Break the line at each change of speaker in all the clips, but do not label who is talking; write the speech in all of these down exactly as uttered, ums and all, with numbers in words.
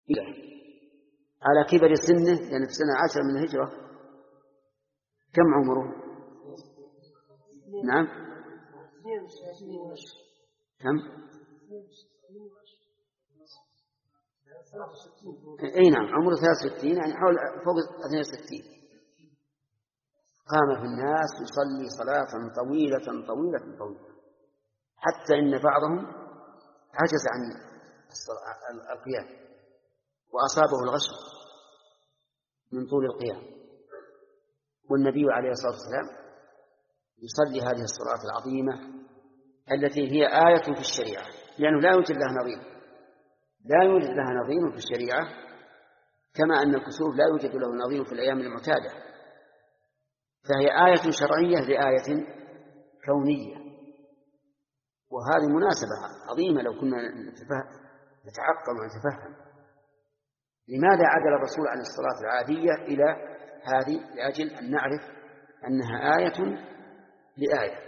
على كبر سنه، يعني في سنة عشر من الهجرة. كم عمره؟ نعم كم؟ اي نعم عمره ثلاث وستين، يعني حول فوق اثنين وستين. قام في الناس يصلي صلاة طويلة طويلة طويلة، حتى إن بعضهم عجز عن القيام وأصابه الغشم من طول القيام، والنبي عليه الصلاة والسلام يصلي هذه الصلاة العظيمة التي هي آية في الشريعة، لأنه لا يوجد لها نظير، لا يوجد لها نظير في الشريعة، كما أن الكسوف لا يوجد له نظير في الأيام المعتادة، فهي آية شرعية لآية كونية. وهذه مناسبة عظيمة لو كنا نتعقل ونتفهم لماذا عدل الرسول عن الصلاة العادية إلى هذه، لأجل أن نعرف أنها آية لآية.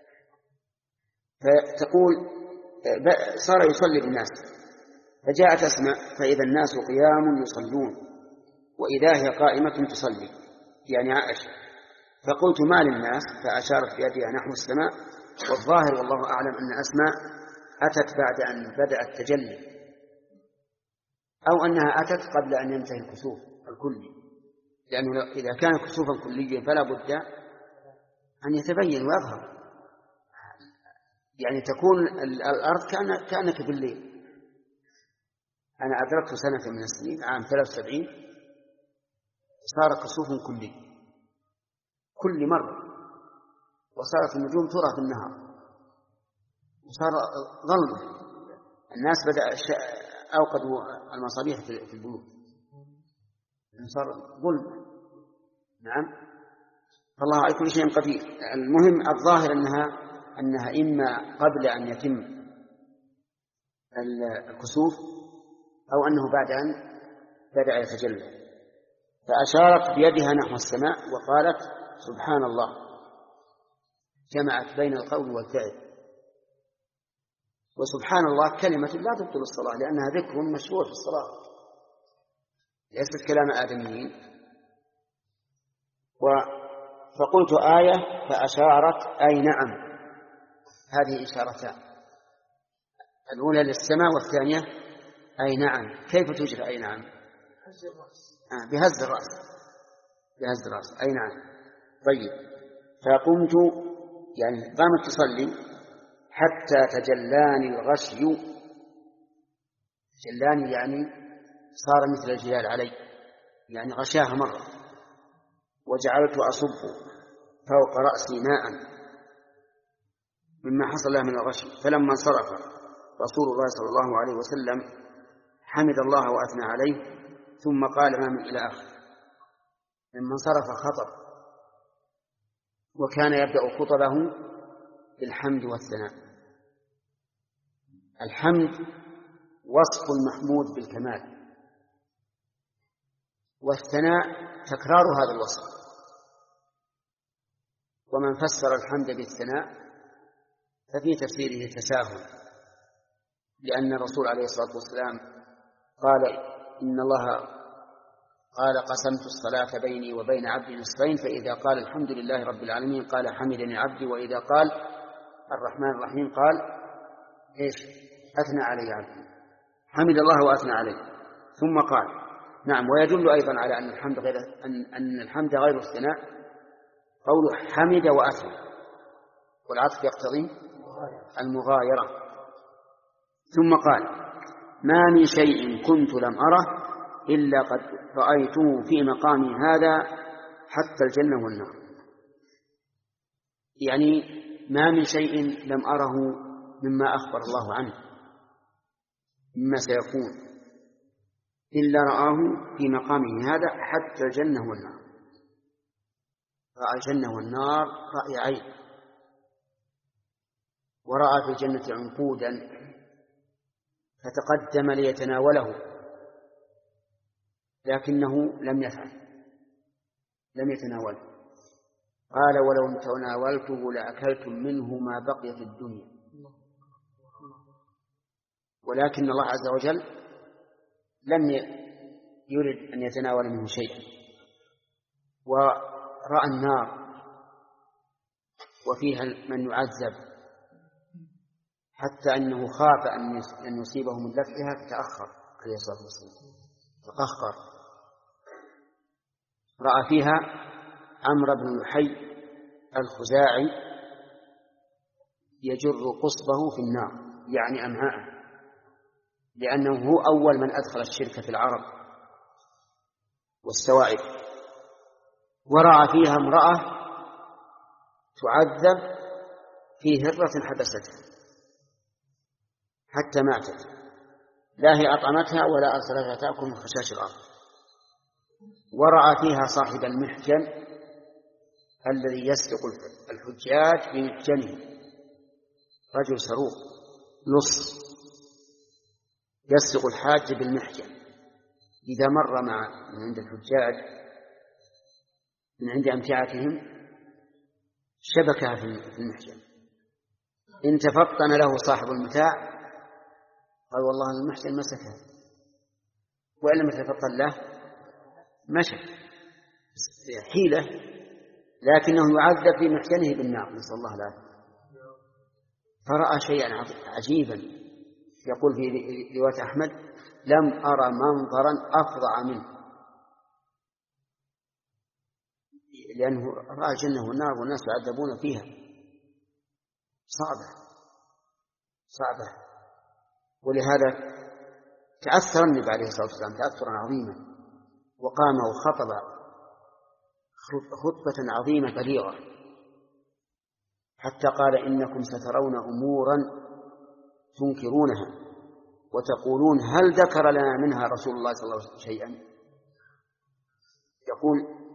فتقول صار يصلي بالناس، فجاءت أسماء فإذا الناس قيام يصلون وإذا هي قائمة تصلي، يعني عائشة. فقلت ما للناس؟ فأشارت بيدها نحو السماء، والظاهر والله أعلم أن أسماء أتت بعد أن بدأ التجلي، أو أنها أتت قبل أن ينتهي الكسوف الكلي، لأنه إذا كان كسوفا كليا فلا بد أن يتبين ويظهر، يعني تكون الأرض كأنك بالليل. أنا أدركت سنة من السنين عام ثلاث وسبعين صار كسوف كلي كل مرة، وصارت النجوم ترى في النهار، وصار ظلمة، الناس بدأ أوقدوا المصابيح في البيوت، صار ظلمة. نعم فالله على كل شيء قدير. المهم الظاهر أنها أنها إما قبل أن يتم الكسوف أو أنه بعد أن بدأ يتجلى. فأشارت بيدها نحو السماء وقالت سبحان الله، جمعت بين القول والفعل. وسبحان الله كلمة لا تبطل الصلاة، لأنها ذكر مشروع في الصلاة، ليست كلام آدميين. فقلت آية فأشارت أي نعم، هذه إشارتان، الأولى للسماء والثانية أي نعم. كيف تجرى أي نعم؟ آه بهز الرأس، بهز الرأس أي نعم. طيب فقمت، يعني قامت تصلي حتى تجلاني الغشي، جلاني يعني صار مثل الجلال علي، يعني غشاها مرة، وجعلت أصب فوق رأسي ماء مما حصل له من الغشي. فلما انصرف رسول الله صلى الله عليه وسلم حمد الله وأثنى عليه، ثم قال ما من إلى آخر. لما انصرف خطب، وكان يبدأ خطبه بالحمد والثناء. الحمد وصف المحمود بالكمال، والثناء تكرار هذا الوصف. ومن فسر الحمد بالثناء ففي تفسيره تساهل، لأن الرسول عليه الصلاة والسلام قال إن الله قال قسمت الصلاة بيني وبين عبدي نصفين، فإذا قال الحمد لله رب العالمين قال حمدني عبدي، وإذا قال الرحمن الرحيم قال إيش؟ أثنى علي عبدي، حمد الله وأثنى عليه. ثم قال نعم. ويدل أيضا على أن الحمد غير أن, أن الحمد غير الثناء قول حمد وأثنى، والعطف يقتضي المغايرة. ثم قال ما من شيء كنت لم أره إلا قد رأيته في مقامي هذا حتى الجنة والنار، يعني ما من شيء لم أره مما أخبر الله عنه مما سيكون إلا رآه في مقامه هذا حتى الجنة والنار. رأى الجنة والنار رأي عين، ورأى في الجنة عنقودا فتقدم ليتناوله لكنه لم يفعل، لم يتناوله. قال ولو تناولته لأكلتم منه ما بقي في الدنيا، ولكن الله عز وجل لم يرد أن يتناول منه شيئا، ورأى النار وفيها من يعذب حتى أنه خاف أن يصيبه من دفعها فتأخر عليه الصلاة والسلام، تقهقر. رأى فيها عمرو بن لحي الخزاعي يجر قصبه في النار، يعني أمعاءه، لأنه هو أول من أدخل الشرك في العرب والسوائب. ورأى فيها امرأة تعذب في هرة حبستها حتى ماتت، لا هي أطعمتها ولا أرسلتها تأكل من خشاش الأرض. ورأى فيها صاحب المحجن الذي يسرق الحجاج بمحجنه، رجل سروق لص يسرق الحاج بالمحجن، إذا مر مع من عند الحجاج من عند أمتعتهم شبكها في المحجن، إن تفطن له صاحب المتاع قال والله المحجن مسكها، وإن لم يتفطن له مشى، حيلة، لكنه يعذب في محجنه بالنار، نسأل الله العافية. فرأى شيئا عجيبا، يقول في رواية أحمد: لم أرى منظرا أفظع منه، لأنه رأى الجنة والنار والناس يعذبون فيها، صعبة صعبة. ولهذا تأثر النبي عليه الصلاة والسلام تأثرا عظيما، وقام وخطب خطبة عظيمة بليغة، حتى قال: إنكم سترون أمورا تنكرونها وتقولون هل ذكر لنا منها رسول الله صلى الله عليه وسلم شيئا. يقول: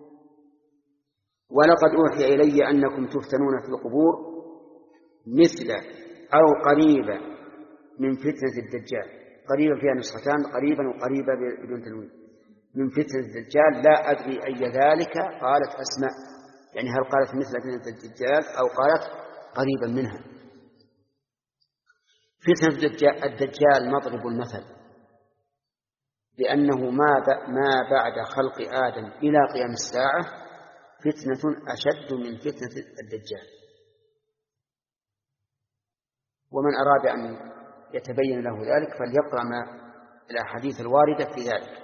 ولقد أوحي إلي أنكم تفتنون في القبور مثل أو قريبا من فتنة الدجال. قريبا فيها نسختان، قريبا وقريبا بدون تنوين. من فتنة الدجال لا أدري أي ذلك. قالت أسماء، يعني هل قالت مثل فتنة الدجال أو قالت قريبا منها. فتنة الدجال مضرب المثل، لأنه ما بعد خلق آدم إلى قيام الساعة فتنة أشد من فتنة الدجال. ومن أراد أن يتبين له ذلك فليقرأ ما الأحاديث الواردة في ذلك.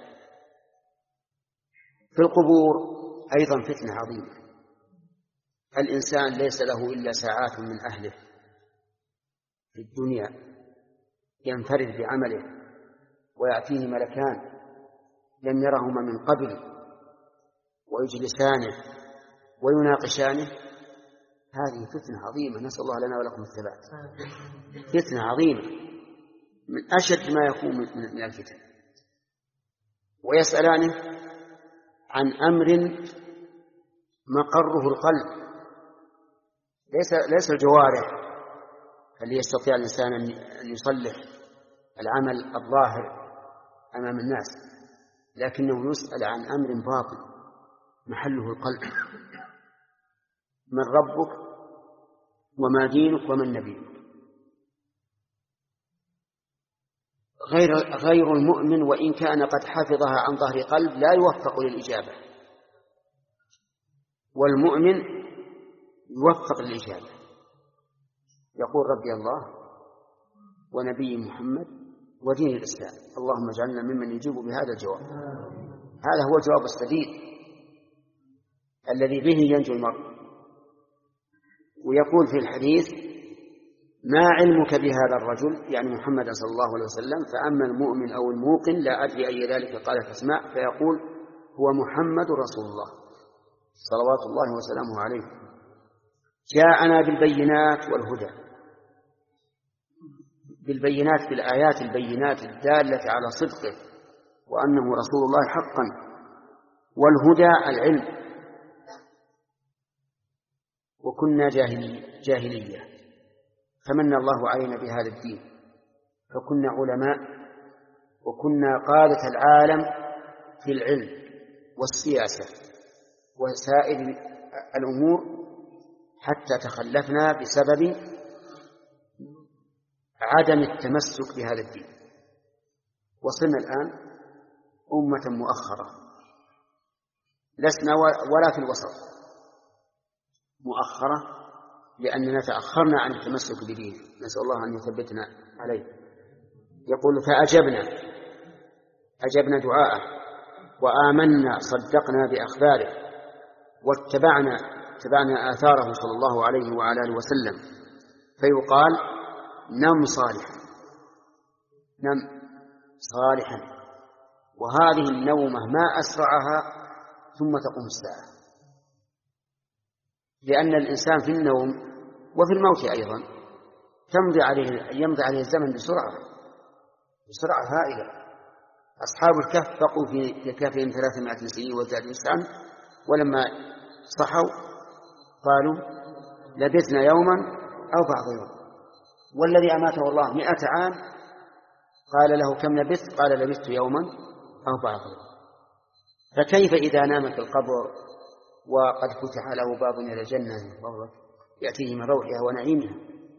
في القبور أيضا فتنة عظيمة، الإنسان ليس له إلا ساعات من أهله في الدنيا، ينفرد بعمله ويأتيه ملكان لم يرهما من قبل ويجلسانه ويناقشانه. هذه فتنة عظيمة، نسأل الله لنا ولكم الثبات. فتنة عظيمة من أشد ما يكون من الفتن. ويسألانه عن أمر مقره القلب، ليس ليس الجوارح اللي يستطيع الإنسان أن يصلح العمل الظاهر أمام الناس، لكنه يسأل عن أمر باطن محله القلب: من ربك وما دينك ومن نبيك. غير غير المؤمن وإن كان قد حفظها عن ظهر قلب لا يوفق للإجابة، والمؤمن يوفق للإجابة. يقول: ربي الله ونبي محمد ودين الإسلام، اللهم اجعلنا ممن يجيب بهذا الجواب. هذا هو الجواب السديد الذي به ينجو المرء. ويقول في الحديث: ما علمك بهذا الرجل، يعني محمد صلى الله عليه وسلم، فأما المؤمن أو الموقن لا أدري أي ذلك قالت أسماء، فيقول: هو محمد رسول الله صلوات الله وسلامه عليه، جاءنا بالبينات والهدى. بالبينات، بالآيات البينات الدالة على صدقه وأنه رسول الله حقا، والهدى العلم. وكنا جاهلية فمن الله علينا بهذا الدين، فكنا علماء وكنا قادة العالم في العلم والسياسة وسائر الأمور، حتى تخلفنا بسبب عدم التمسك بهذا الدين. وصلنا الآن أمة مؤخرة، لسنا ولا في الوسط، مؤخرة لأننا تأخرنا عن التمسك بدينه، نسأل الله أن يثبتنا عليه. يقول فأجبنا أجبنا دعاءه وآمنا صدقنا بأخباره واتبعنا اتبعنا آثاره صلى الله عليه وعلى آله وسلم. فيقال نم صالحا، نم صالحا. وهذه النومة ما أسرعها ثم تقوم الساعة، لأن الإنسان في النوم وفي الموت أيضا تمضي عليه يمضي عليه الزمن بسرعة بسرعة هائلة. أصحاب الكهف بقوا في كهفهم ثلاثمائة سنين وزادوا تسعا، ولما صحوا قالوا لبثنا يوما أو بعض يوم، والذي أماته الله مئة عام قال له كم لبثت؟ قال لبثت يوما أو بعض يوم. فكيف إذا نام في القبر وقد فتح له باب إلى الجنة يأتيه من روحها ونعيمها؟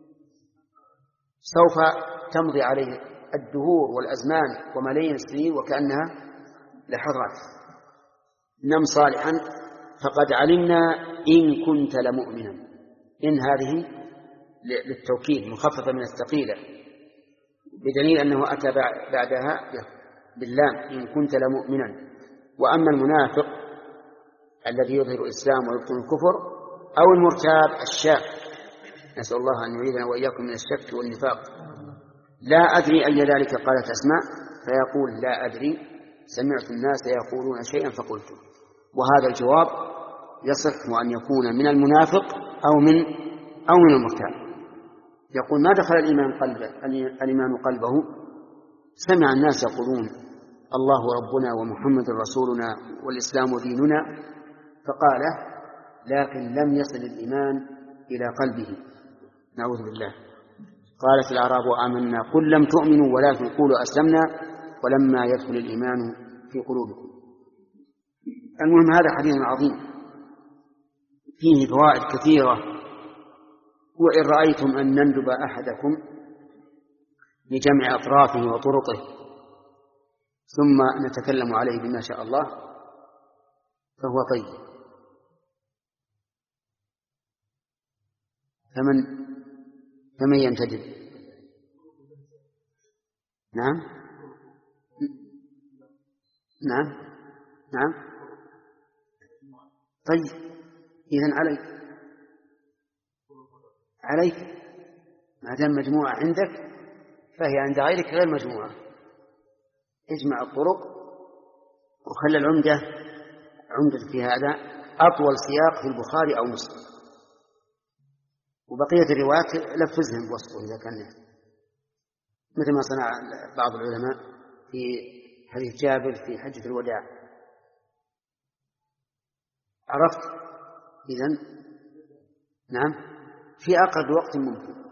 سوف تمضي عليه الدهور والأزمان وملايين السنين وكأنها لحظات. نم صالحا فقد علمنا إن كنت لمؤمنا. إن هذه للتوكيد مخففة من الثقيلة، بدليل أنه أتى بعدها باللام إن كنت لمؤمنا. وأما المنافق الذي يظهر الإسلام ويبطن الكفر أو المرتاب الشاك، نسأل الله أن يعيذنا وإياكم من الشك والنفاق، لا أدري أي ذلك قالت أسماء، فيقول لا أدري سمعت الناس يقولون شيئا فقلته. وهذا الجواب يصح أن يكون من المنافق أو من أو من المرتاب. يقول ما دخل الإيمان قلبه الإيمان قلبه، سمع الناس يقولون الله ربنا ومحمد رسولنا والإسلام ديننا فقاله، لكن لم يصل الإيمان إلى قلبه، نعوذ بالله. قالت الأعراب آمنا قل لم تؤمنوا ولكن قولوا أسلمنا ولما يدخل الإيمان في قلوبكم. المهم هذا حديث عظيم فيه فوائد كثيرة، وإن رأيتم أن نندب أحدكم لجمع أطرافه وطرقه ثم نتكلم عليه بما شاء الله فهو طيب. فمن فمن ينتدب؟ نعم نعم نعم طيب، إذن عليك عليك ما دام مجموعة عندك فهي عند غيرك غير مجموعة. اجمع الطرق وخلى العمدة عمدة في هذا أطول سياق في البخاري أو مسلم، وبقية الروايات لفزهم بوصفه إذا كان، مثل ما صنع بعض العلماء في حديث جابر في حجة الوداع. عرفت؟ إذن نعم في أقرب وقت ممكن.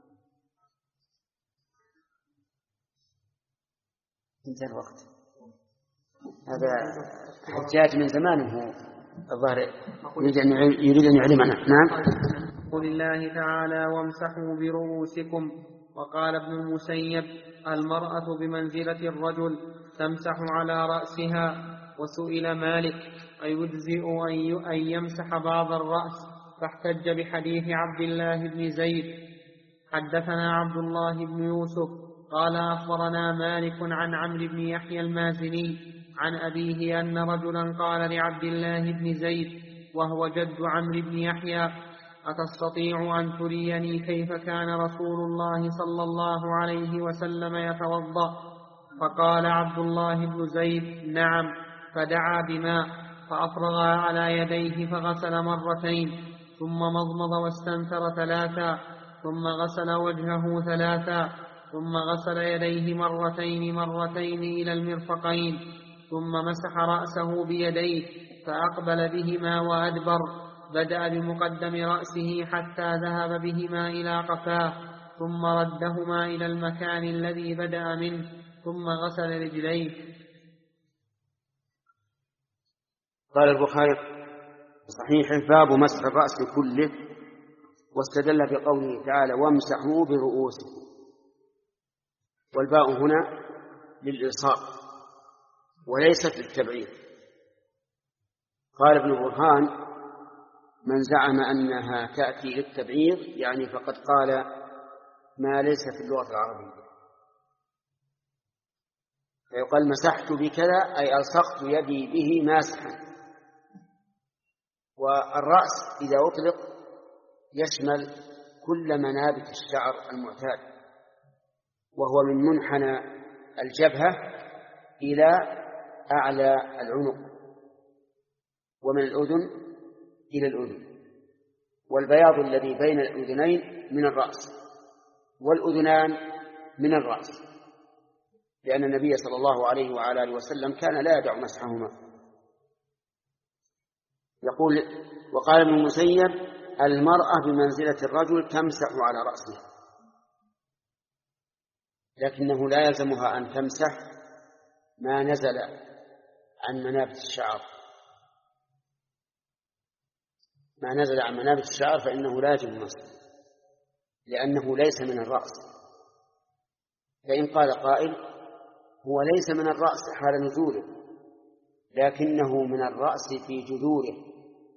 انتهى الوقت. هذا حجاج من زمان هو الظاهر يريد أن يعلمنا. نعم.
قل الله تعالى وامسحوا برؤوسكم. وقال ابن المسيب المرأة بمنزلة الرجل تمسح على رأسها. وسئل مالك أيجزئ أن يمسح بعض الرأس، فاحتج بحديث عبد الله بن زيد. حدثنا عبد الله بن يوسف قال أخبرنا مالك عن عمرو بن يحيى المازني عن أبيه أن رجلا قال لعبد الله بن زيد وهو جد عمرو بن يحيى أتستطيع أن تريني كيف كان رسول الله صلى الله عليه وسلم يتوضأ؟ فقال عبد الله بن زيد نعم، فدعا بماء فأفرغ على يديه فغسل مرتين، ثم مضمض واستنثر ثلاثا، ثم غسل وجهه ثلاثا، ثم غسل يديه مرتين مرتين إلى المرفقين، ثم مسح رأسه بيديه فأقبل بهما وأدبر، بدأ بمقدم رأسه حتى ذهب بهما إلى قفاه، ثم ردهما إلى المكان الذي بدأ منه، ثم غسل رجليه.
قال البخاري صحيح باب مسح الرأس كله، واستدل بقوله تعالى وامسحوا برؤوسكم، والباء هنا للإلصاق وليست للتبعيض. قال ابن برهان: من زعم أنها تأتي للتبعيض يعني فقد قال ما ليس في اللغة العربية. فيقال مسحت بكذا أي ألصقت يدي به ماسحا. والرأس إذا أطلق يشمل كل منابت الشعر المعتاد، وهو من منحنى الجبهة إلى أعلى العنق، ومن الأذن إلى الأذن، والبياض الذي بين الأذنين من الرأس، والأذنان من الرأس، لأن النبي صلى الله عليه وعلى آله وسلم كان لا يدع مسحهما. يقول: وقال ابن المسيب: المرأة بمنزلة الرجل تمسح على رأسها، لكنه لا يلزمها أن تمسح ما نزل عن منابت الشعر. ما نزل عن منابت الشعر فإنه لا يجب المسح، لأنه ليس من الرأس. فإن قال قائل: هو ليس من الرأس حال نزوله، لكنه من الرأس في جذوره،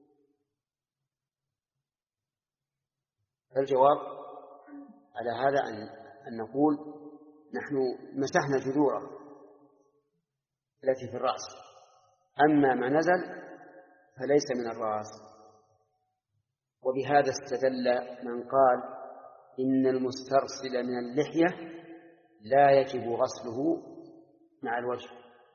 فالجواب على هذا أن نقول نحن مسحنا جذوره التي في الرأس، أما ما نزل فليس من الرأس. وبهذا استدل من قال إن المسترسل من اللحية لا يجب غسله مع الوجه،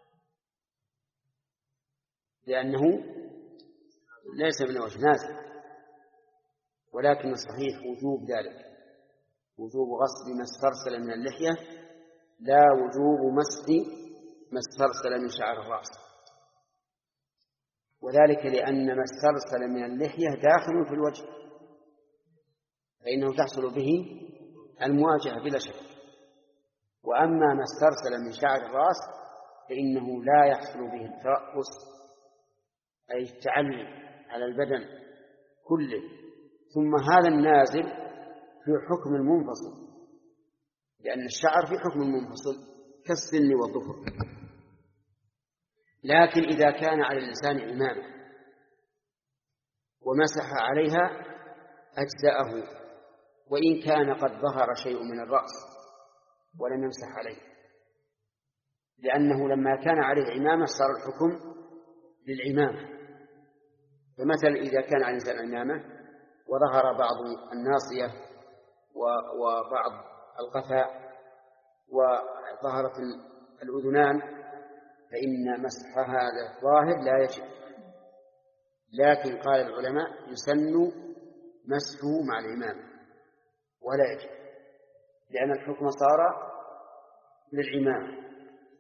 لأنه ليس من الوجه نازل، ولكن الصحيح وجوب ذلك، وجوب غسل ما استرسل من اللحية، لا وجوب مسح ما استرسل من شعر الرأس. وذلك لأن ما استرسل من اللحية داخل في الوجه، فإنه تحصل به المواجهة بلا شك. وأما ما استرسل من شعر الرأس فإنه لا يحصل به الترأس، أي التعلي على البدن كله. ثم هذا النازل في حكم المنفصل، لأن الشعر في حكم المنفصل كالسن والظفر. لكن إذا كان على الإنسان عمامة ومسح عليها أجزأه، وإن كان قد ظهر شيء من الرأس ولم يمسح عليه، لأنه لما كان عليه عمامة صار الحكم للعمامة. فمثلا إذا كان على الإنسان عمامة وظهر بعض الناصية وبعض القفاء وظهرت الأذنان فإن مسح هذا الظاهر لا يجب، لكن قال العلماء يسن مسحه مع العمامة ولا يجب، لأن الحكم صار للعمامة.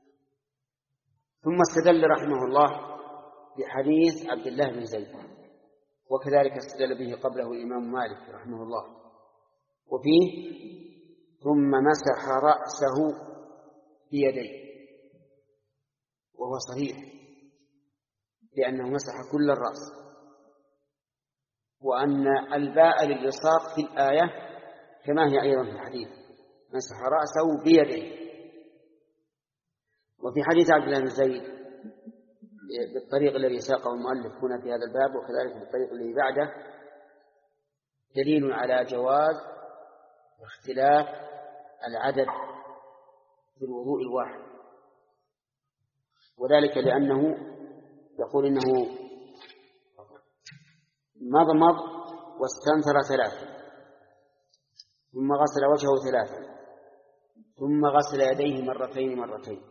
ثم استدل رحمه الله بحديث عبد الله بن زيد، وكذلك استدل به قبله الإمام مالك رحمه الله، وفيه: ثم مسح رأسه بيديه، وهو صحيح لأنه مسح كل الرأس، وأن الباء للإلصاق في الآية كما هي أيضا في الحديث، مسح رأسه بيديه. وفي حديث عبد الله بن زيد بالطريق الذي ساقه المؤلف هنا في هذا الباب، وكذلك بالطريق الذي بعده، دليل على جواز واختلاف العدد في الوضوء الواحد، وذلك لأنه يقول إنه مضمض واستنثر ثلاثا، ثم غسل وجهه ثلاثا، ثم غسل يديه مرتين مرتين،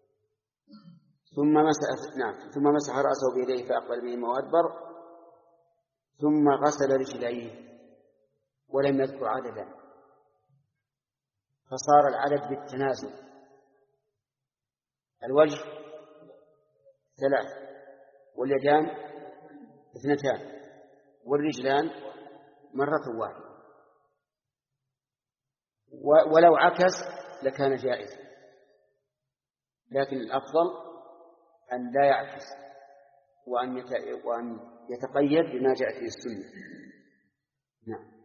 ثم مسح نعم ثم مسح رأسه بيديه فأقبل بهما وأدبر، ثم غسل رجليه، ولم يذكر عددا، فصار العدد بالتنازل. الوجه ثلاث، واليدان اثنتان، والرجلان مرة واحدة. ولو عكس لكان جائزا، لكن الأفضل أن لا يعكس وأن يتقيد بما جاءت في السنة. نعم.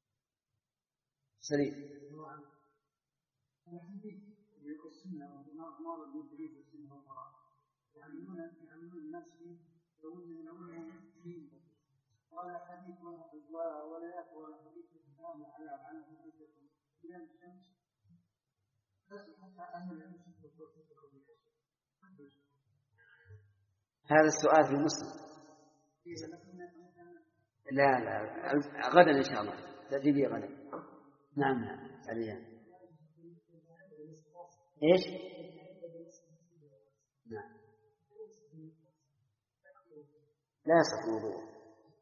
سليم.
أمر بالبريد والسنة والقرآن يعلمون يعلمون نفسي يقولون لهم دين ولا حديث ولا فتوى ولا يأتي ولا حديث الإسلام على على حديثكم إلى الشمس بس حتى أهل العلم
هذا السؤال في مسلم. لا لا غدا إن شاء الله تجيبي غدا. نعم عليا إيش؟ نعم لا يصح الوضوء.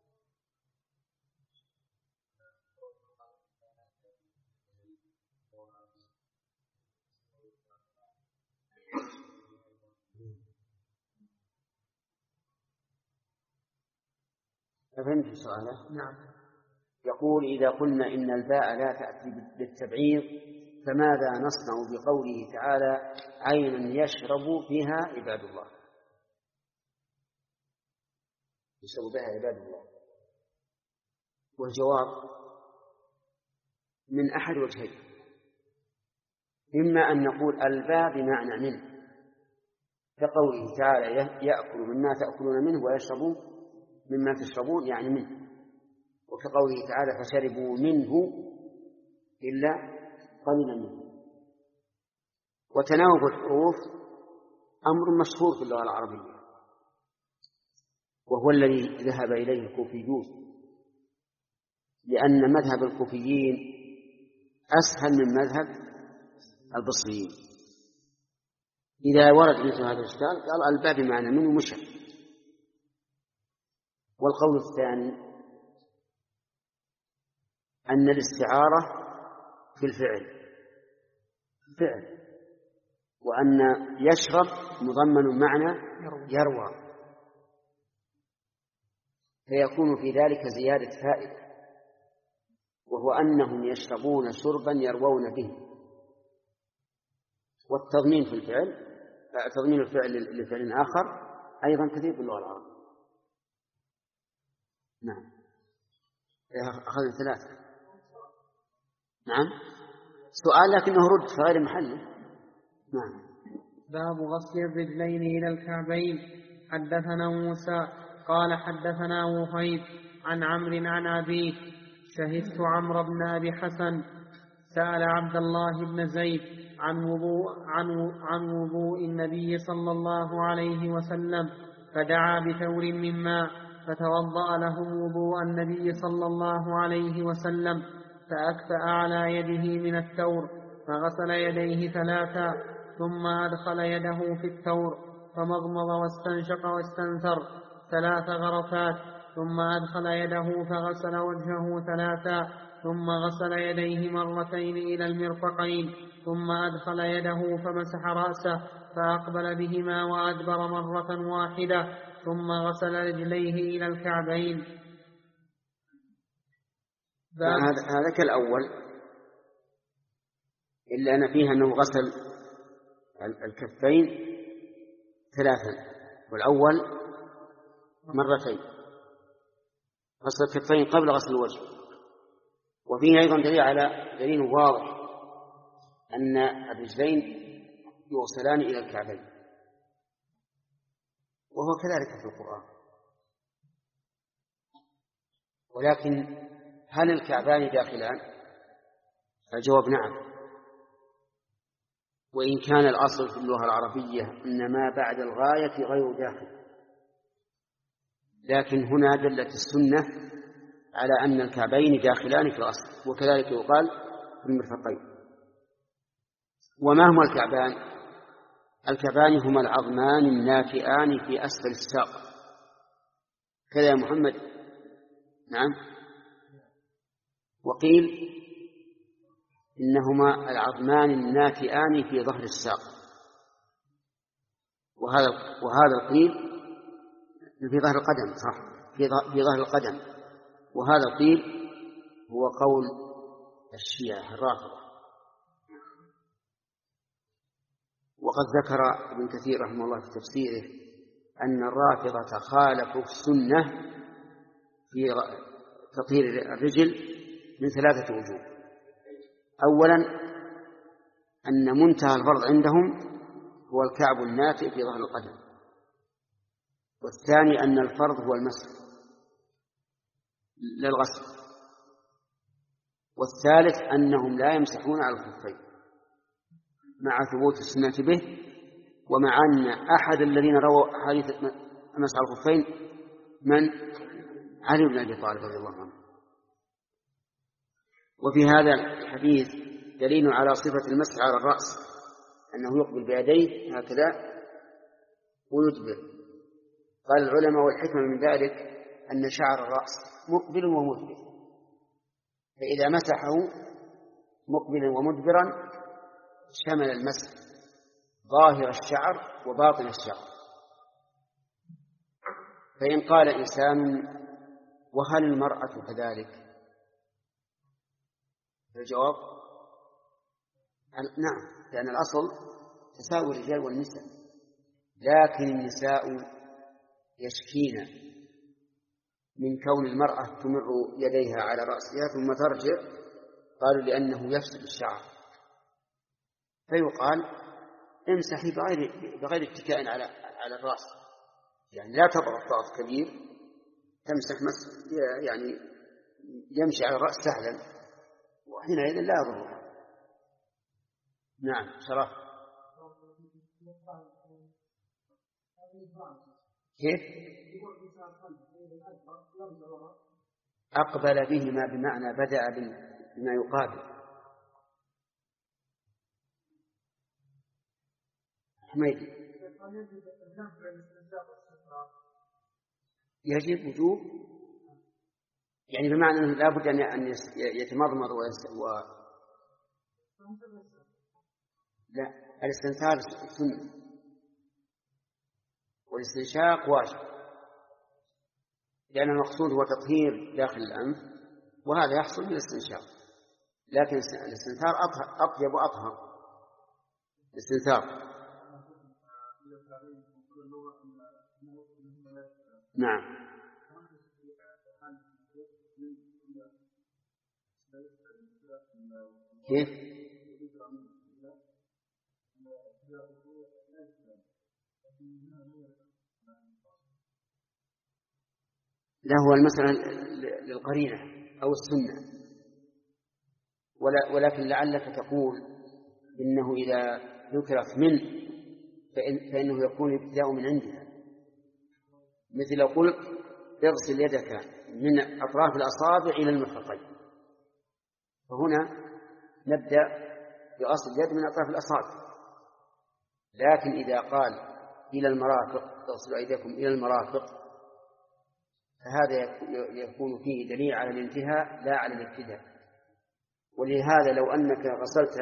فهمت سؤاله؟
نعم.
يقول إذا قلنا إن الباء لا تأتي بالتبعيض فماذا نصنع بقوله تعالى عينا يشرب بها عباد الله؟ يشرب بها عباد الله. والجواب من أحد وجهين: إما أن نقول الباء بمعنى منه كقوله تعالى يأكل مما تأكلون منه ويشرب مما تشربون يعني منه، وكقوله تعالى فشربوا منه إلا قليلا منه. وتناوب الحروف أمر مشهور في اللغة العربية، وهو الذي ذهب إليه الكوفيون، لأن مذهب الكوفيين أسهل من مذهب البصريين. إذا ورد مثل هذا الإشكال قال الباء بمعنى منه مشى. والقول الثاني أن الاستعارة في الفعل فعل، وأن يشرب مضمن معنى يروى، فيكون في ذلك زيادة فائدة، وهو أنهم يشربون شربا يروون به. والتضمين في الفعل تضمين الفعل لفعل آخر أيضا كثير في اللغة العربية. نعم أخذنا ثلاثة. نعم سؤال لكنه رد في غير محله. نعم.
باب غسل الرجلين إلى الكعبين. حدثنا موسى قال حدثنا وهيب عن عمرو عن أبيه شهدت عمرو بن أبي حسن سأل عبد الله بن زيد عن وضوء, عن, عن وضوء النبي صلى الله عليه وسلم فدعا بثور من ماء فتوضأ له وضوء النبي صلى الله عليه وسلم فأكفأ على يده من الثور فغسل يديه ثلاثا ثم أدخل يده في الثور فمضمض واستنشق واستنثر ثلاث غرفات ثم أدخل يده فغسل وجهه ثلاثا ثم غسل يديه مرتين إلى المرفقين ثم أدخل يده فمسح رأسه فأقبل بهما وأدبر مرة واحدة ثم غسل رجليه إلى الكعبين.
هذا كالأول إلا أن فيها أنه غسل الكفين ثلاثا والأول مرتين، غسل الكفين قبل غسل الوجه. وفيه أيضا دليل على دليل واضح أن الرجلين يوصلان إلى الكعبين، وهو كذلك في القرآن. ولكن هل الكعبان داخلان؟ الجواب نعم، وإن كان الأصل في اللغة العربية أن ما بعد الغاية غير داخل، لكن هنا دلت السنة على أن الكعبين داخلان في الأصل، وكذلك يقال في المرفقين. وما هما الكعبان؟ الكعبان هما العظمان الناتئان في أسفل الساق كذا يا محمد. نعم. وقيل إنهما العظمان الناتئان في ظهر الساق، وهذا وهذا القيل في ظهر القدم، صح، في ظهر القدم. وهذا القيل هو قول الشيعة الرافضة. وقد ذكر ابن كثير رحمه الله في تفسيره أن الرافضة خالفوا السنة في تطهير الرجل من ثلاثة وجوه. أولا أن منتهى الفرض عندهم هو الكعب الناتئ في ظهر القدم، والثاني أن الفرض هو المسح للغسل، والثالث أنهم لا يمسحون على الخفين مع ثبوت السنة به، ومع أن أحد الذين رووا حديث مسح على الخفين من علي بن أبي طالب رضي الله عنه. وفي هذا الحديث دليل على صفة المسح على الرأس، أنه يقبل بيديه هكذا ويدبر. قال العلماء والحكمة من ذلك أن شعر الرأس مقبل ومدبر، فإذا مسحه مقبلا ومدبرا شمل المسح ظاهر الشعر وباطن الشعر. فإن قال إنسان وهل المرأة كذلك؟ الجواب نعم، لأن الأصل تساوي الرجال والنساء، لكن النساء يشكين من كون المرأة تمر يديها على رأسها ثم ترجع، قالوا لأنه يفسد الشعر، فيقال امسحي بغير, بغير اتكاء على على الرأس، يعني لا تضغط ضغط كبير، تمسح مس يعني يمشي على الرأس سهلا، وحينئذ لا يضر. نعم شرف. كيف؟ أقبل بهما بمعنى بدأ بما يقابل. حميد يجب وجوب، يعني بمعنى أنه لا بد أن يتمضمض و لا، الاستنثار سنة والاستنشاق واجب، لأن المقصود هو تطهير داخل الأنف، وهذا يحصل بالاستنشاق، لكن الاستنثار أطيب وأطهر. الاستنثار نعم. كيف؟ لا، هو المسألة للقرينة أو السنة، ولكن لعلك تقول إنه إذا ذكرت من فإن فإنه يكون ابتداء من عندها، مثل لو قلت اغسل يدك من أطراف الأصابع إلى المرفقين، فهنا نبدأ بغسل اليد من أطراف الأصابع. لكن إذا قال إلى المرافق اغسلوا أيديكم إلى المرافق، فهذا يكون فيه دليل على الانتهاء لا على الابتداء. ولهذا لو أنك غسلت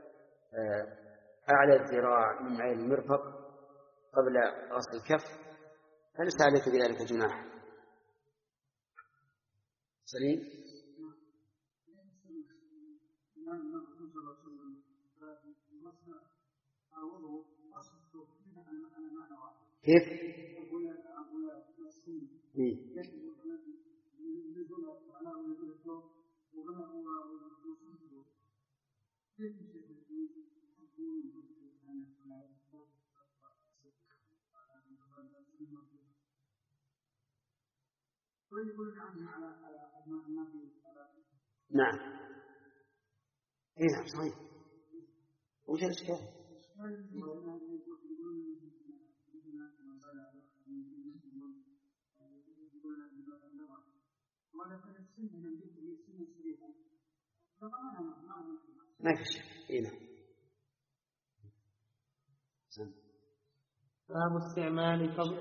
أعلى الذراع من عين المرفق قبل غسل الكف فليس عليك بذلك جناح. سليم. كيف؟ إيه؟ نعم. إيه نعم صحيح. وش الإشكال؟ ما في شيء. إيه نعم.
باب استعمال فضل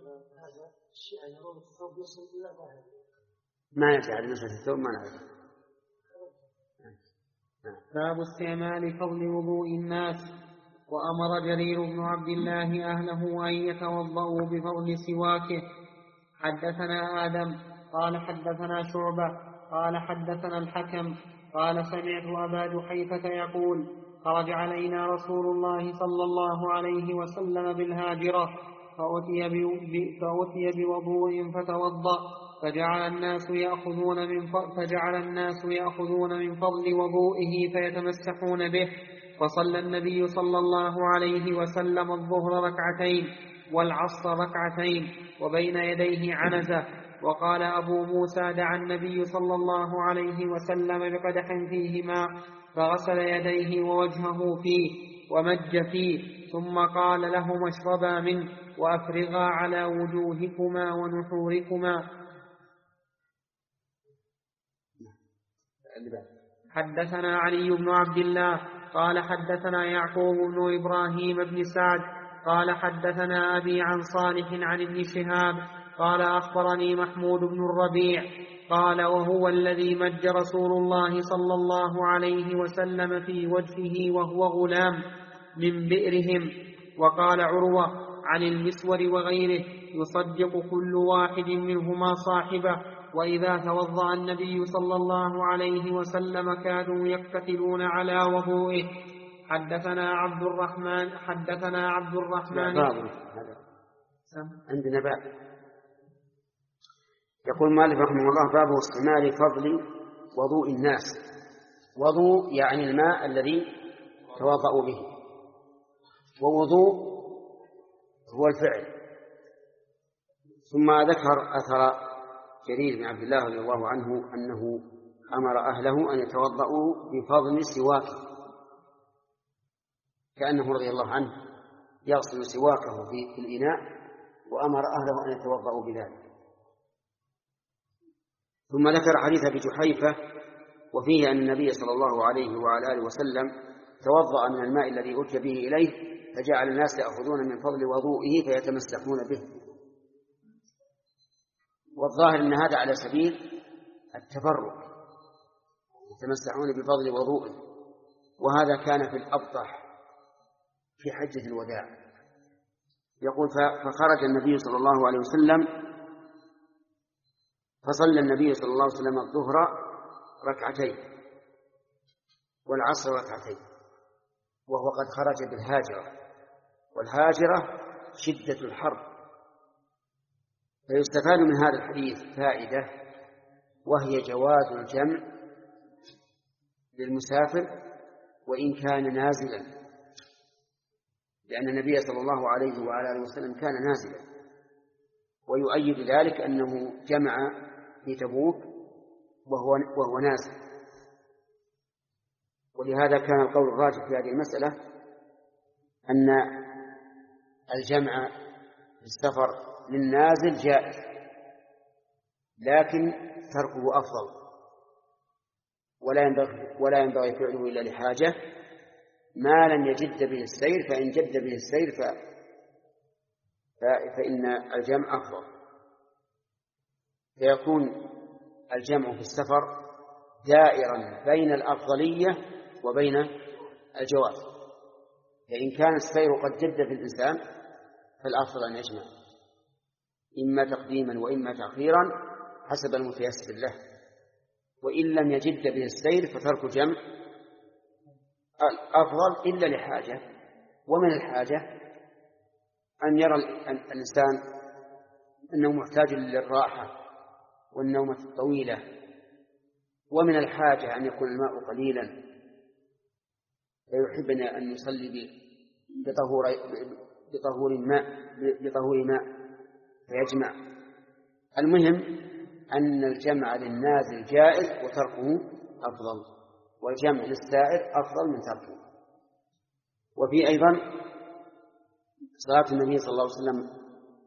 ما يرجع لمسألة الثوب ما نعرف.
باب استعمال فضل وضوء الناس. وأمر جرير بن عبد الله أهله أن يتوضأوا بفضل سواكه. حدثنا آدم قال حدثنا شعبة قال حدثنا الحكم قال سمعت أبا جحيفة يقول خرج علينا رسول الله صلى الله عليه وسلم بالهاجرة فأتي, فأتي بوضوء فتوضأ فجعل الناس يأخذون من فجعل الناس يأخذون من فضل وضوئه فيتمسحون به فصلى النبي صلى الله عليه وسلم الظهر ركعتين والعصر ركعتين وبين يديه عنزة. وقال أبو موسى: دعا النبي صلى الله عليه وسلم بقدح فيه ماء فغسل يديه ووجهه فيه ومج فيه، ثم قال لهما: اشربا منه وأفرغا على وجوهكما ونحوركما. حدثنا علي بن عبد الله قال حدثنا يعقوب بن إبراهيم بن سعد قال حدثنا أبي عن صالح عن ابن شهاب قال أخبرني محمود بن الربيع قال: وهو الذي مج رسول الله صلى الله عليه وسلم في وجهه وهو غلام من بئرهم. وقال عروة عن المسور وغيره: يصدق كل واحد منهما صاحبه، وإذا توضأ النبي صلى الله عليه وسلم كانوا يقتتلون على وضوئه. حدثنا عبد الرحمن حدثنا عبد الرحمن
عندنا باب يقول مالك رحمه الله: باب استعمال فضل وضوء الناس. وضوء يعني الماء الذي توضأوا به، ووضوء هو الفعل. ثم ذكر أثر جرير بن عبد الله رضي الله عنه أنه أمر أهله أن يتوضأوا بفضل سواكه، كأنه رضي الله عنه يغسل سواكه في الإناء وأمر أهله أن يتوضأوا بذلك. ثم ذكر حديث أبي جحيفة وفيه أن النبي صلى الله عليه وعلى آله وسلم توضأ من الماء الذي أتي به إليه فجعل الناس يأخذون من فضل وضوئه فيتمسحون به. والظاهر أن هذا على سبيل التبرك، يتمسحون بفضل وضوئه. وهذا كان في الأبطح في حجة الوداع. يقول: فخرج النبي صلى الله عليه وسلم فصلى النبي صلى الله عليه وسلم الظهر ركعتين والعصر ركعتين وهو قد خرج بالهاجرة، والهاجرة شدة الحر. فيستفاد من هذا الحديث فائدة، وهي جواز الجمع للمسافر وإن كان نازلا، لأن النبي صلى الله عليه وعلى آله وسلم كان نازلا. ويؤيد ذلك أنه جمع في تبوك وهو, وهو نازل. ولهذا كان القول الراجح في هذه المسألة أن الجمع في السفر للنازل جائز، لكن تركه أفضل، ولا ينبغي, ولا ينبغي فعله إلا لحاجة ما لم يجد به السير، فإن جد به السير فإن الجمع أفضل. فيكون الجمع في السفر دائرا بين الأفضلية وبين الجواز. فإن كان السير قد جد في الإنسان فالأفضل أن يجمع، إما تقديما وإما تأخيرا حسب المتيسر له. وإن لم يجد به السير فترك جمع الأفضل إلا لحاجة. ومن الحاجة أن يرى الإنسان أنه محتاج للراحة والنومة الطويلة، ومن الحاجة أن يكون الماء قليلا فيحب أن يصلي بطهور بطهور ماء بطهور ماء فيجمع. المهم أن الجمع للنازل جائز وتركه أفضل، والجمع للسائر أفضل من تركه. وفي أيضا صلاة النبي صلى الله عليه وسلم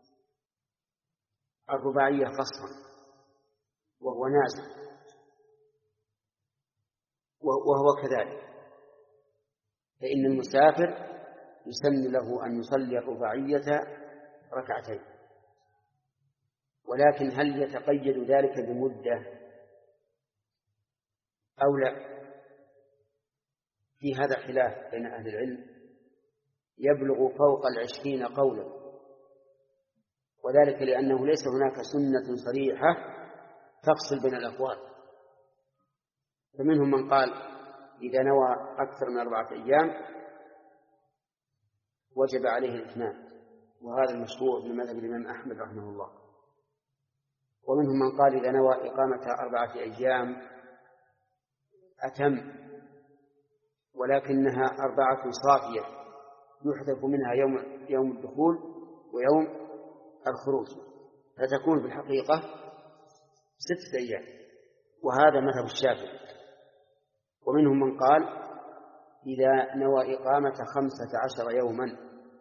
الرباعية قصرا وهو نازل، وهو كذلك، فإن المسافر يسن له أن يصلي الرباعية ركعتين. ولكن هل يتقيد ذلك بمدة أو لا؟ في هذا خلاف بين أهل العلم، يبلغ فوق العشرين قولا، وذلك لأنه ليس هناك سنة صريحة تفصل بين الأقوال. فمنهم من قال إذا نوى أكثر من أربعة أيام وجب عليه الإتمام، وهذا المشروع من مذهب الإمام أحمد رحمه الله. ومنهم من قال إذا نوى إقامة أربعة أيام أتم، ولكنها أربعة صافية يحذف منها يوم يوم الدخول ويوم الخروج، فتكون في الحقيقة ستة أيام، وهذا مذهب الشافعي. ومنهم من قال إذا نوى إقامة خمسة عشر يوما،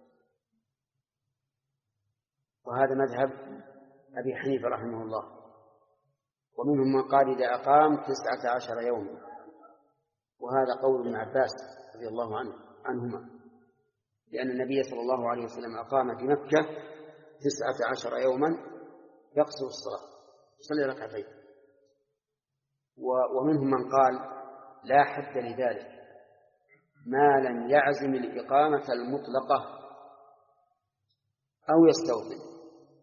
وهذا مذهب أبي حنيفة رحمه الله. ومنهم من قال إذا أقام تسعة عشر يوما، وهذا قول ابن عباس رضي الله عنه عنهما، لأن النبي صلى الله عليه وسلم أقام في مكة تسعة عشر يوما يقصر الصلاة يصلي ركعتين. ومنهم من قال لا حد لذلك ما لم يعزم الإقامة المطلقة أو يستوطن،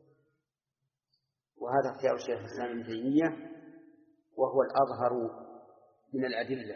وهذا اختيار الشيخ الإسلام ابن تيمية وهو الأظهر من الأدلة.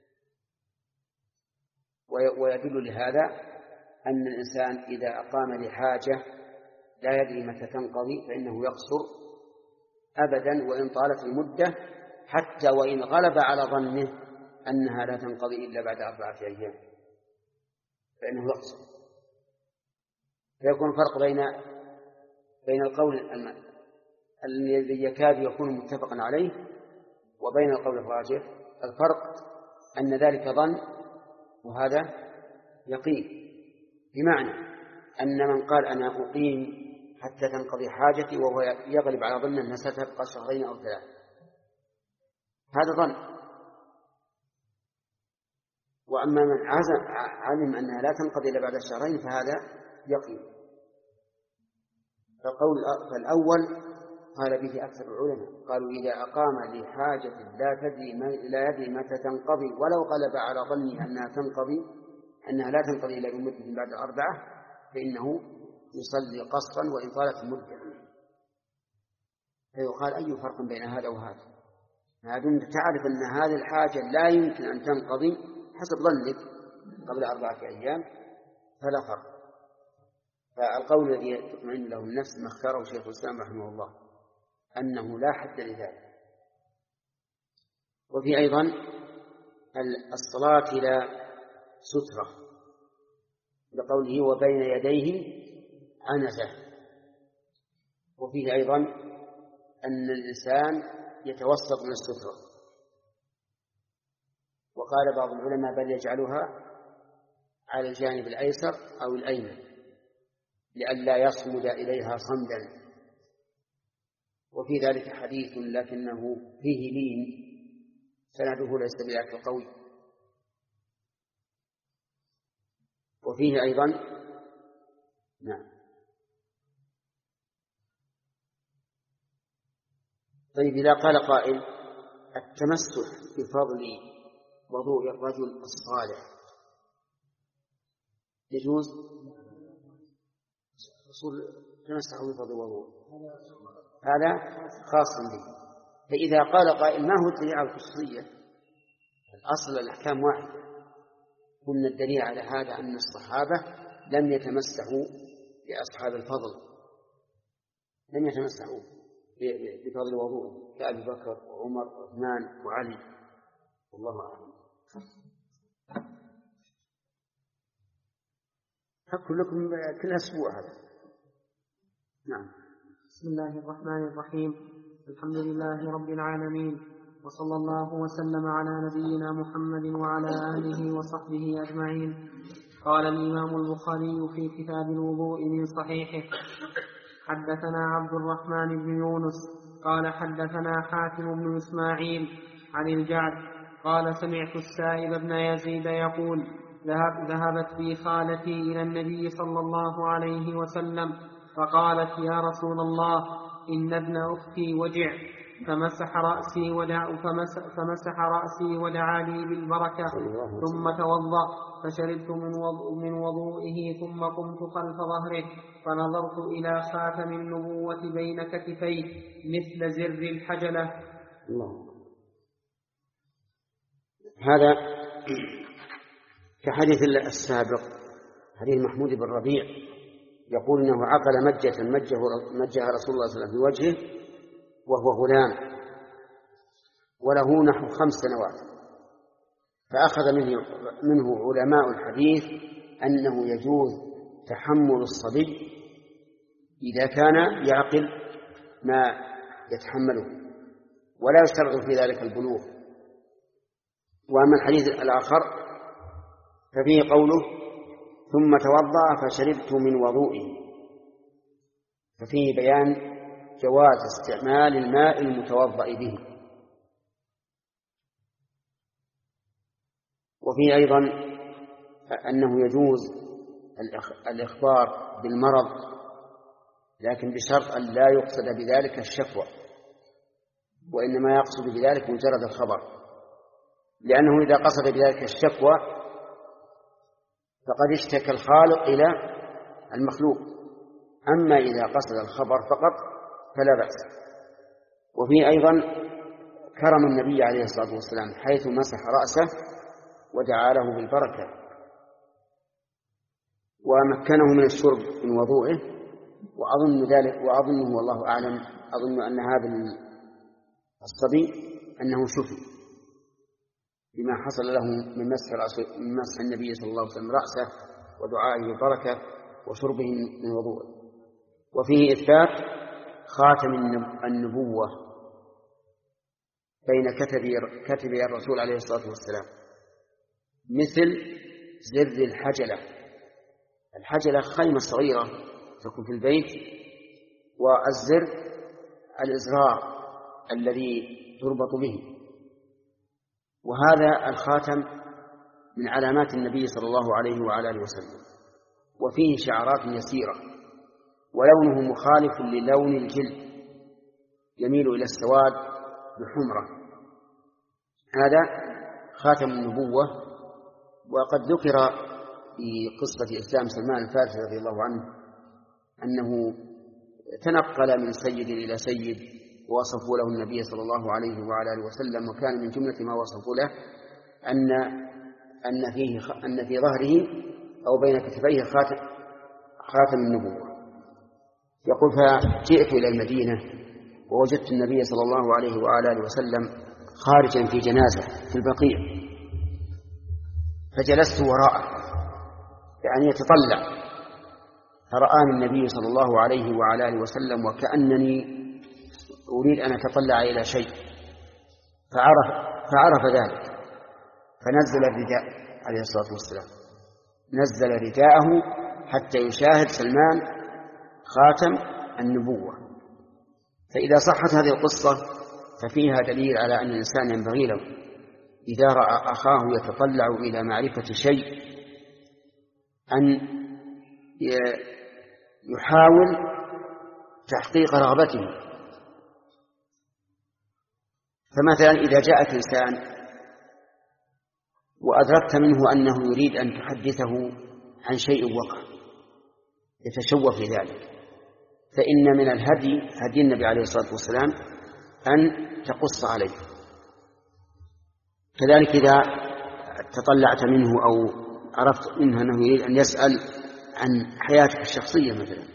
ويدل لهذا أن الإنسان إذا أقام لحاجة لا يدري متى تنقضي فإنه يقصر أبدا وإن طالت المدة، حتى وإن غلب على ظنه أنها لا تنقضي إلا بعد أربعة أيام فإنه يقصر. فيكون فرق بين بين القول الذي يكاد يكون متفقا عليه وبين القول الراجح. الفرق أن ذلك ظن وهذا يقين، بمعنى أن من قال أنا أقيم حتى تنقضي حاجتي وهو يغلب على ظن أنها ستبقى شهرين أو ثلاثة، هذا ظن. وأما من عزم علم أنها لا تنقضي إلا بعد الشهرين فهذا يقين. فالقول فالأول قال به أكثر العلماء، قالوا إذا أقام لحاجة لا تدري لا يدري متى تنقضي ولو غلب على ظنه أنها تنقضي أنها لا تنقضي إلا بمدة بعد أربعة فإنه يصلي قصرا وإن طالت المدة. فيقال أي فرق بين هذا وهذا؟ ما دمت تعرف أن هذه الحاجة لا يمكن أن تنقضي حسب ظنك قبل أربعة أيام فلا فرق. فالقول الذي تطمئن له النفس ما اختاره شيخ الإسلام رحمه الله أنه لا حد لذلك. وفي أيضا الصلاة إلى سترة بقوله وبين يديه عنزة. وفيه أيضا أن الإنسان يتوسط من السترة، وقال بعض العلماء بل يجعلها على الجانب الأيسر أو الأيمن لئلا يصمد إليها صمدا. وفي ذلك حديث لكنه فيه لين سنده ليس بالعكس قوي. وفيه أيضا نعم طيب إذا قال قائل التمسح بفضل وضوء الرجل الصالح يجوز؟ تمسح بفضل وضوء هذا خاص به. فإذا قال قائل ما هو الدليل على الخصوصية؟ الأصل الأحكام واحدة. قلنا الدليل على هذا أن الصحابة لم يتمسحوا بأصحاب الفضل، لم يتمسحوا بفضل وضوء كأبي بكر وعمر وعثمان وعلي والله أعلم. أقول لكم كل أسبوع هذا. نعم.
بسم الله الرحمن الرحيم. الحمد لله رب العالمين، وصلى الله وسلم على نبينا محمد وعلى آله وصحبه أجمعين. قال الإمام البخاري في كتاب الوضوء من صحيحه: حدثنا عبد الرحمن بن يونس قال حدثنا حاتم بن إسماعيل عن الجعد قال سمعت السائب بن يزيد يقول: ذهب ذهبت بي خالتي إلى النبي صلى الله عليه وسلم فقالت: يا رسول الله، إن ابن أختي وجع، فمسح رأسي ودع فمسح, فمسح رأسي ودعا لي بالبركة، ثم توضأ فشربت من, وضوء من وضوئه ثم قمت خلف ظهره فنظرت إلى خاتم النبوة بين كتفيه مثل زر الحجلة.
الله. هذا كحديث السابق حديث محمود بن ربيع يقول إنه عقل مجة مجها رسول الله صلى الله عليه وسلم في وجهه وهو غلام وله نحو خمس سنوات، فأخذ منه, منه علماء الحديث أنه يجوز تحمل الصبي إذا كان يعقل ما يتحمله ولا يشترط في ذلك البلوغ. وأما الحديث الآخر ففيه قوله ثم توضأ فشربت من وضوئه، ففيه بيان جواز استعمال الماء المتوضأ به. وفيه أيضا أنه يجوز الإخبار بالمرض لكن بشرط أن لا يقصد بذلك الشكوى، وإنما يقصد بذلك مجرد الخبر، لأنه إذا قصد بذلك الشكوى فقد اشتكى الخالق إلى المخلوق، أما إذا قصد الخبر فقط فلا بأس. وفيه أيضا كرم النبي عليه الصلاة والسلام حيث مسح رأسه ودعا له بالبركة ومكنه من الشرب من وضوئه. وأظن ذلك وأظنه والله أعلم أظن أن هذا الصبي أنه شفي بما حصل له من مسح, من مسح النبي صلى الله عليه وسلم رأسه ودعائه بالبركة وشربه من وضوءه. وفيه إثبات خاتم النبوة بين كتبي الرسول عليه الصلاة والسلام مثل زر الحجلة. الحجلة خيمة صغيرة تكون في البيت، والزر الإزرار الذي تربط به. وهذا الخاتم من علامات النبي صلى الله عليه وعلى آله وسلم، وفيه شعرات يسيرة ولونه مخالف للون الجلد يميل إلى السواد بحمرة. هذا خاتم النبوة. وقد ذكر في قصة إسلام سلمان الفارسي رضي الله عنه أنه تنقل من سيد إلى سيد ووصفوا له النبي صلى الله عليه وعلى آله وسلم، وكان من جملة ما وصفوا له أن أن فيه أن في ظهره أو بين كتفيه خاتم خاتم النبوة. يقول فجئت إلى المدينة ووجدت النبي صلى الله عليه وعلى آله وسلم خارجا في جنازة في البقيع، فجلست وراءه يعني يتطلع، فرآني النبي صلى الله عليه وعلى آله وسلم وكأنني أريد أن أتطلع إلى شيء، فعرف, فعرف ذلك فنزل الرداء عليه الصلاة والسلام، نزل رداءه حتى يشاهد سلمان خاتم النبوة. فإذا صحت هذه القصة ففيها دليل على أن الإنسان ينبغي له إذا رأى أخاه يتطلع إلى معرفة شيء أن يحاول تحقيق رغبته. فمثلا إذا جاءك إنسان وأدركت منه أنه يريد أن تحدثه عن شيء وقع يتشوف في ذلك، فإن من الهدي هدي النبي عليه الصلاة والسلام أن تقص عليه. كذلك إذا تطلعت منه أو عرفت منه أنه يريد أن يسأل عن حياتك الشخصية مثلا،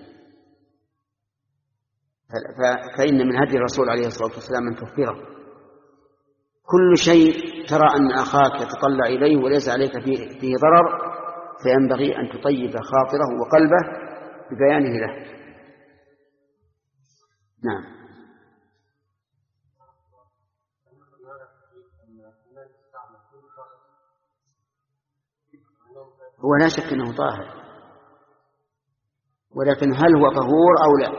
فإن من هدي الرسول عليه الصلاة والسلام أن تخبره كل شيء ترى أن أخاك يتطلع إليه وليس عليك فيه, فيه ضرر، فينبغي أن تطيب خاطره وقلبه ببيانه له. نعم. هو لا شك أنه طاهر، ولكن هل هو طهور أو لا؟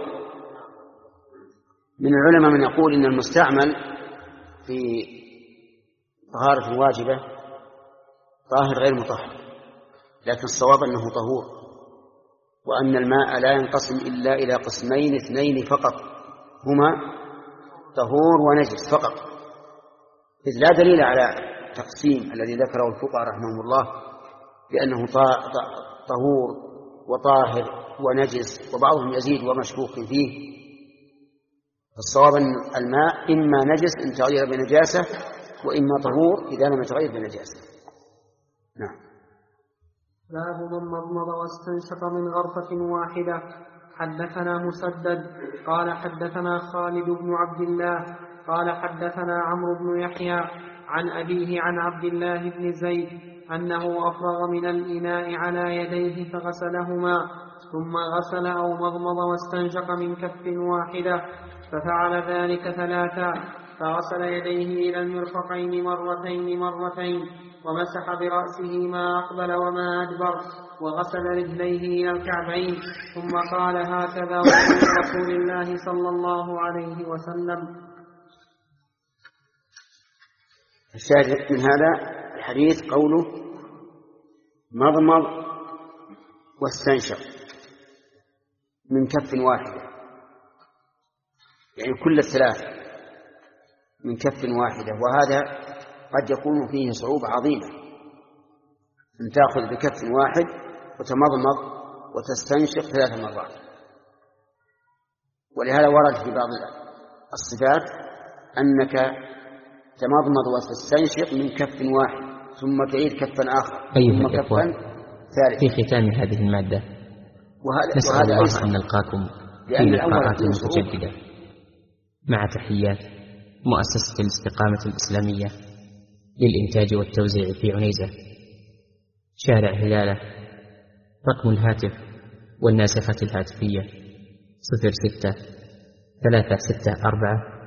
من العلماء من يقول إن المستعمل في طهارة واجبة طاهر غير مطهر، لكن الصواب أنه طهور، وأن الماء لا ينقسم إلا إلى قسمين اثنين فقط، هما طهور ونجس فقط، إذ لا دليل على تقسيم الذي ذكره الفقهاء رحمهم الله بأنه طهور وطاهر ونجس، وبعضهم يزيد ومشكوك فيه. الصواب أن الماء إما نجس إن تغير بنجاسة، وإما طهور إذا لم يتغير بنجاسة. نعم.
باب من مضمض واستنشق من غرفة واحدة. حدثنا مسدد قال حدثنا خالد بن عبد الله قال حدثنا عمرو بن يحيى عن أبيه عن عبد الله بن زيد أنه أفرغ من الإناء على يديه فغسلهما ثم غسل أو مضمض واستنشق من كف واحدة ففعل ذلك ثلاثا فغسل يديه إلى المرفقين مرتين مرتين ومسح برأسه ما أقبل وما أدبر وغسل رجليه إلى الكعبين ثم قال هكذا وضوء رسول الله صلى الله عليه وسلم.
الشاهد من هذا الحديث قوله مضمض واستنشق من كف واحدة، يعني كل الثلاث من كف واحدة، وهذا قد يكون فيه صعوبة عظيمة أن تأخذ بكف واحد وتمضمض وتستنشق ثلاث مرات. ولهذا ورد في بعض الصفات أنك تمضمض وتستنشق من كف واحد ثم تعيد كفا آخر ثم كفا ثالث.
في ختام هذه المادة
وهذا
نسأل
وهذا
الله أن نلقاكم في لقاءات متجددة مع تحيات مؤسسة الاستقامة الإسلامية للإنتاج والتوزيع في عنيزة، شارع هلالة، رقم الهاتف والناسخة الهاتفية صفر ستة ثلاثة ستة أربعة